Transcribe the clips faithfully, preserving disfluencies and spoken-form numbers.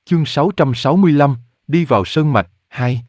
Chương sáu trăm sáu mươi lăm, đi vào sơn mạch, hai.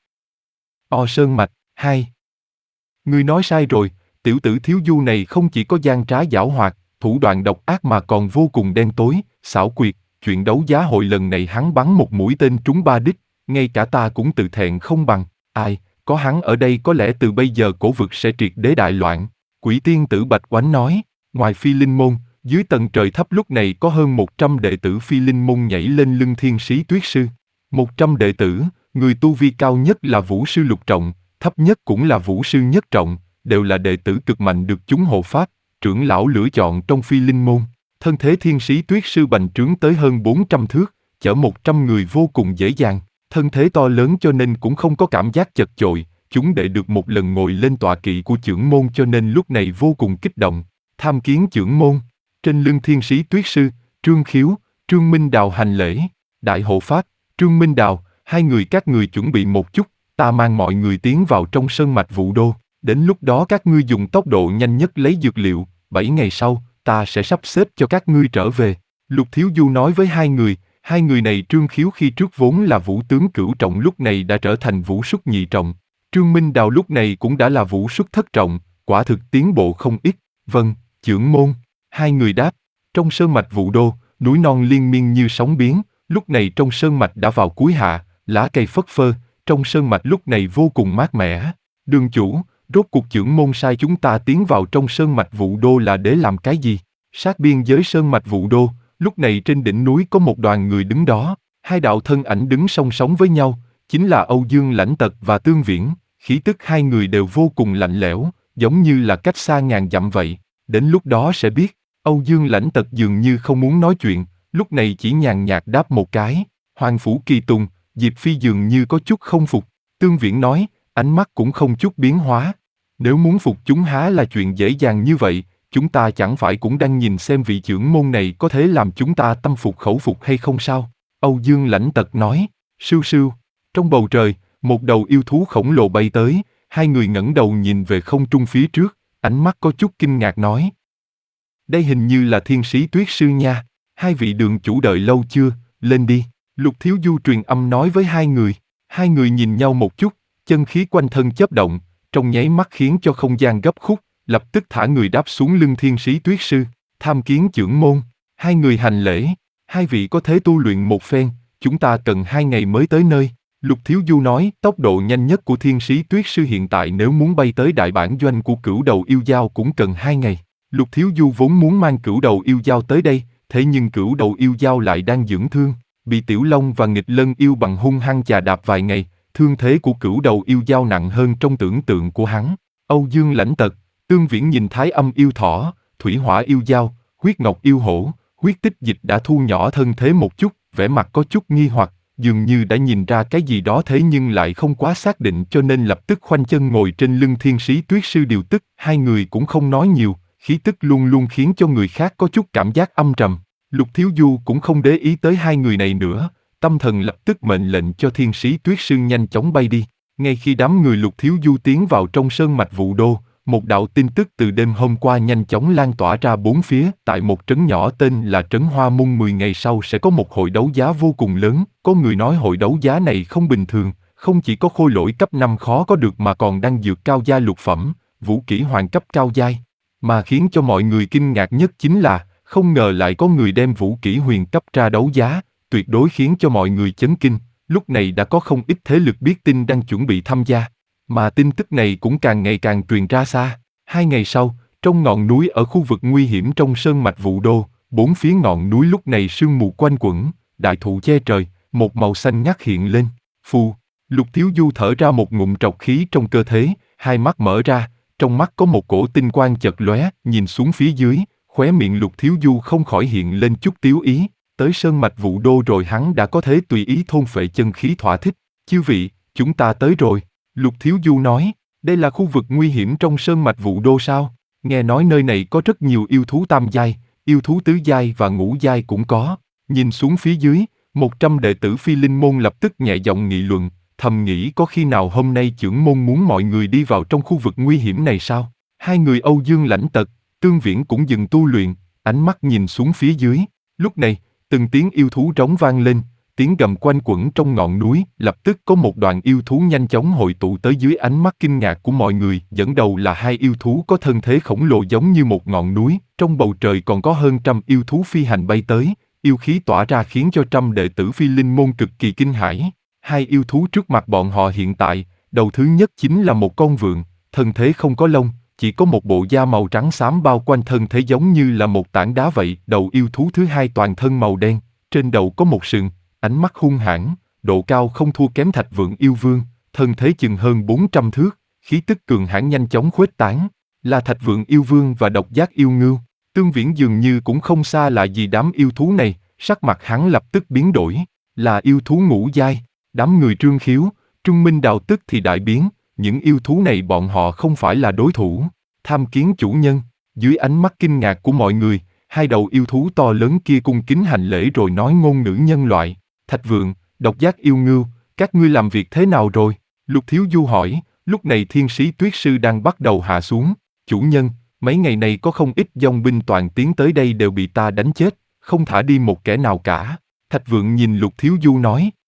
O sơn mạch, hai. Ngươi nói sai rồi, tiểu tử Thiếu Du này không chỉ có gian trá giảo hoạt, thủ đoạn độc ác mà còn vô cùng đen tối, xảo quyệt. Chuyện đấu giá hội lần này hắn bắn một mũi tên trúng ba đích, ngay cả ta cũng tự thẹn không bằng. Ai, có hắn ở đây có lẽ từ bây giờ cổ vực sẽ triệt đế đại loạn. Quỷ tiên tử Bạch Oánh nói. Ngoài Phi Linh Môn, dưới tầng trời thấp lúc này có hơn một trăm đệ tử Phi Linh Môn nhảy lên lưng Thiên Sĩ Tuyết Sư. một trăm đệ tử, người tu vi cao nhất là Vũ Sư Lục Trọng, thấp nhất cũng là Vũ Sư Nhất Trọng, đều là đệ tử cực mạnh được chúng hộ pháp, trưởng lão lựa chọn trong Phi Linh Môn. Thân thế Thiên Sĩ Tuyết Sư bành trướng tới hơn bốn trăm thước, chở một trăm người vô cùng dễ dàng. Thân thế to lớn cho nên cũng không có cảm giác chật chội, chúng đệ được một lần ngồi lên tọa kỵ của chưởng môn cho nên lúc này vô cùng kích động. Tham kiến chưởng môn. Trên lưng Thiên Sĩ Tuyết Sư, Trương Khiếu, Trương Minh Đào hành lễ. Đại hộ pháp, Trương Minh Đào, hai người các người chuẩn bị một chút, ta mang mọi người tiến vào trong sơn mạch Vũ Đô. Đến lúc đó các ngươi dùng tốc độ nhanh nhất lấy dược liệu, bảy ngày sau, ta sẽ sắp xếp cho các ngươi trở về. Lục Thiếu Du nói với hai người, hai người này Trương Khiếu khi trước vốn là Vũ tướng cửu trọng lúc này đã trở thành Vũ Xuất nhị trọng. Trương Minh Đào lúc này cũng đã là Vũ Xuất thất trọng, quả thực tiến bộ không ít. Vâng, chưởng môn. Hai người đáp. Trong sơn mạch Vũ Đô, núi non liên miên như sóng biến, lúc này trong sơn mạch đã vào cuối hạ, lá cây phất phơ, trong sơn mạch lúc này vô cùng mát mẻ. Đường chủ, rốt cuộc chưởng môn sai chúng ta tiến vào trong sơn mạch Vũ Đô là để làm cái gì? Sát biên giới sơn mạch Vũ Đô, lúc này trên đỉnh núi có một đoàn người đứng đó, hai đạo thân ảnh đứng song song với nhau, chính là Âu Dương Lãnh Tật và Tương Viễn, khí tức hai người đều vô cùng lạnh lẽo, giống như là cách xa ngàn dặm vậy. Đến lúc đó sẽ biết. Âu Dương Lãnh Tật dường như không muốn nói chuyện, lúc này chỉ nhàn nhạt đáp một cái. Hoàng Phủ Kỳ Tùng, Diệp Phi dường như có chút không phục. Tương Viễn nói, ánh mắt cũng không chút biến hóa. Nếu muốn phục chúng há là chuyện dễ dàng như vậy, chúng ta chẳng phải cũng đang nhìn xem vị chưởng môn này có thể làm chúng ta tâm phục khẩu phục hay không sao? Âu Dương Lãnh Tật nói, sưu sưu. Trong bầu trời, một đầu yêu thú khổng lồ bay tới, hai người ngẩng đầu nhìn về không trung phía trước, ánh mắt có chút kinh ngạc nói. Đây hình như là Thiên Sĩ Tuyết Sư nha, hai vị đường chủ đợi lâu chưa, lên đi. Lục Thiếu Du truyền âm nói với hai người, hai người nhìn nhau một chút, chân khí quanh thân chớp động, trong nháy mắt khiến cho không gian gấp khúc, lập tức thả người đáp xuống lưng Thiên Sĩ Tuyết Sư, tham kiến chưởng môn. Hai người hành lễ, hai vị có thể tu luyện một phen, chúng ta cần hai ngày mới tới nơi. Lục Thiếu Du nói, tốc độ nhanh nhất của Thiên Sĩ Tuyết Sư hiện tại nếu muốn bay tới đại bản doanh của Cửu Đầu Yêu Dao cũng cần hai ngày. Lục Thiếu Du vốn muốn mang Cửu Đầu Yêu Dao tới đây, thế nhưng Cửu Đầu Yêu Dao lại đang dưỡng thương, bị Tiểu Long và Nghịch Lân Yêu bằng hung hăng chà đạp vài ngày, thương thế của Cửu Đầu Yêu Dao nặng hơn trong tưởng tượng của hắn. Âu Dương Lãnh Tật, Tương Viễn nhìn Thái Âm Yêu Thỏ, Thủy Hỏa Yêu Dao, Huyết Ngọc Yêu Hổ, Huyết Tích Dịch đã thu nhỏ thân thế một chút, vẻ mặt có chút nghi hoặc, dường như đã nhìn ra cái gì đó thế nhưng lại không quá xác định cho nên lập tức khoanh chân ngồi trên lưng Thiên Sĩ Tuyết Sư điều tức. Hai người cũng không nói nhiều, khí tức luôn luôn khiến cho người khác có chút cảm giác âm trầm. Lục Thiếu Du cũng không để ý tới hai người này nữa, tâm thần lập tức mệnh lệnh cho Thiên Sĩ Tuyết Sư nhanh chóng bay đi. Ngay khi đám người Lục Thiếu Du tiến vào trong sơn mạch Vũ Đô, một đạo tin tức từ đêm hôm qua nhanh chóng lan tỏa ra bốn phía. Tại một trấn nhỏ tên là Trấn Hoa Môn mười ngày sau sẽ có một hội đấu giá vô cùng lớn. Có người nói hội đấu giá này không bình thường, không chỉ có khôi lỗi cấp năm khó có được mà còn đang dược cao giai lục phẩm, vũ kỹ hoàng cấp cao giai. Mà khiến cho mọi người kinh ngạc nhất chính là, không ngờ lại có người đem vũ kỹ huyền cấp ra đấu giá, tuyệt đối khiến cho mọi người chấn kinh. Lúc này đã có không ít thế lực biết tin đang chuẩn bị tham gia. Mà tin tức này cũng càng ngày càng truyền ra xa. Hai ngày sau, trong ngọn núi ở khu vực nguy hiểm trong sơn mạch Vũ Đô, bốn phía ngọn núi lúc này sương mù quanh quẩn, đại thụ che trời, một màu xanh ngắt hiện lên. Phù, Lục Thiếu Du thở ra một ngụm trọc khí trong cơ thể, hai mắt mở ra, trong mắt có một cổ tinh quang chật lóe, nhìn xuống phía dưới, khóe miệng Lục Thiếu Du không khỏi hiện lên chút tiếu ý. Tới sơn mạch Vũ Đô rồi hắn đã có thể tùy ý thôn phệ chân khí thỏa thích. Chư vị, chúng ta tới rồi. Lục Thiếu Du nói, đây là khu vực nguy hiểm trong sơn mạch Vũ Đô sao? Nghe nói nơi này có rất nhiều yêu thú tam giai, yêu thú tứ giai và ngũ giai cũng có. Nhìn xuống phía dưới, một trăm đệ tử Phi Linh Môn lập tức nhẹ giọng nghị luận, thầm nghĩ có khi nào hôm nay chưởng môn muốn mọi người đi vào trong khu vực nguy hiểm này sao? Hai người Âu Dương Lãnh Tật, Tương Viễn cũng dừng tu luyện, ánh mắt nhìn xuống phía dưới. Lúc này, từng tiếng yêu thú rống vang lên, tiếng gầm quanh quẩn trong ngọn núi, lập tức có một đoàn yêu thú nhanh chóng hội tụ tới dưới ánh mắt kinh ngạc của mọi người, dẫn đầu là hai yêu thú có thân thế khổng lồ giống như một ngọn núi, trong bầu trời còn có hơn trăm yêu thú phi hành bay tới, yêu khí tỏa ra khiến cho trăm đệ tử Phi Linh môn cực kỳ kinh hãi. Hai yêu thú trước mặt bọn họ hiện tại, đầu thứ nhất chính là một con vượn, thân thế không có lông, chỉ có một bộ da màu trắng xám bao quanh thân thế giống như là một tảng đá vậy. Đầu yêu thú thứ hai toàn thân màu đen, trên đầu có một sừng, ánh mắt hung hãn, độ cao không thua kém Thạch Vượn Yêu Vương, thân thế chừng hơn bốn trăm thước, khí tức cường hãn nhanh chóng khuếch tán, là Thạch Vượn Yêu Vương và Độc Giác Yêu Ngưu. Tương Viễn dường như cũng không xa lạ gì đám yêu thú này, sắc mặt hắn lập tức biến đổi, là yêu thú ngũ giai. Đám người Trương Khiếu, Trương Minh Đào tức thì đại biến, những yêu thú này bọn họ không phải là đối thủ. Tham kiến chủ nhân, dưới ánh mắt kinh ngạc của mọi người, hai đầu yêu thú to lớn kia cung kính hành lễ rồi nói ngôn ngữ nhân loại. Thạch Vượn, Độc Giác Yêu Ngưu, các ngươi làm việc thế nào rồi? Lục Thiếu Du hỏi, lúc này Thiên Sĩ Tuyết Sư đang bắt đầu hạ xuống. Chủ nhân, mấy ngày này có không ít dòng binh toàn tiến tới đây đều bị ta đánh chết, không thả đi một kẻ nào cả. Thạch Vượn nhìn Lục Thiếu Du nói,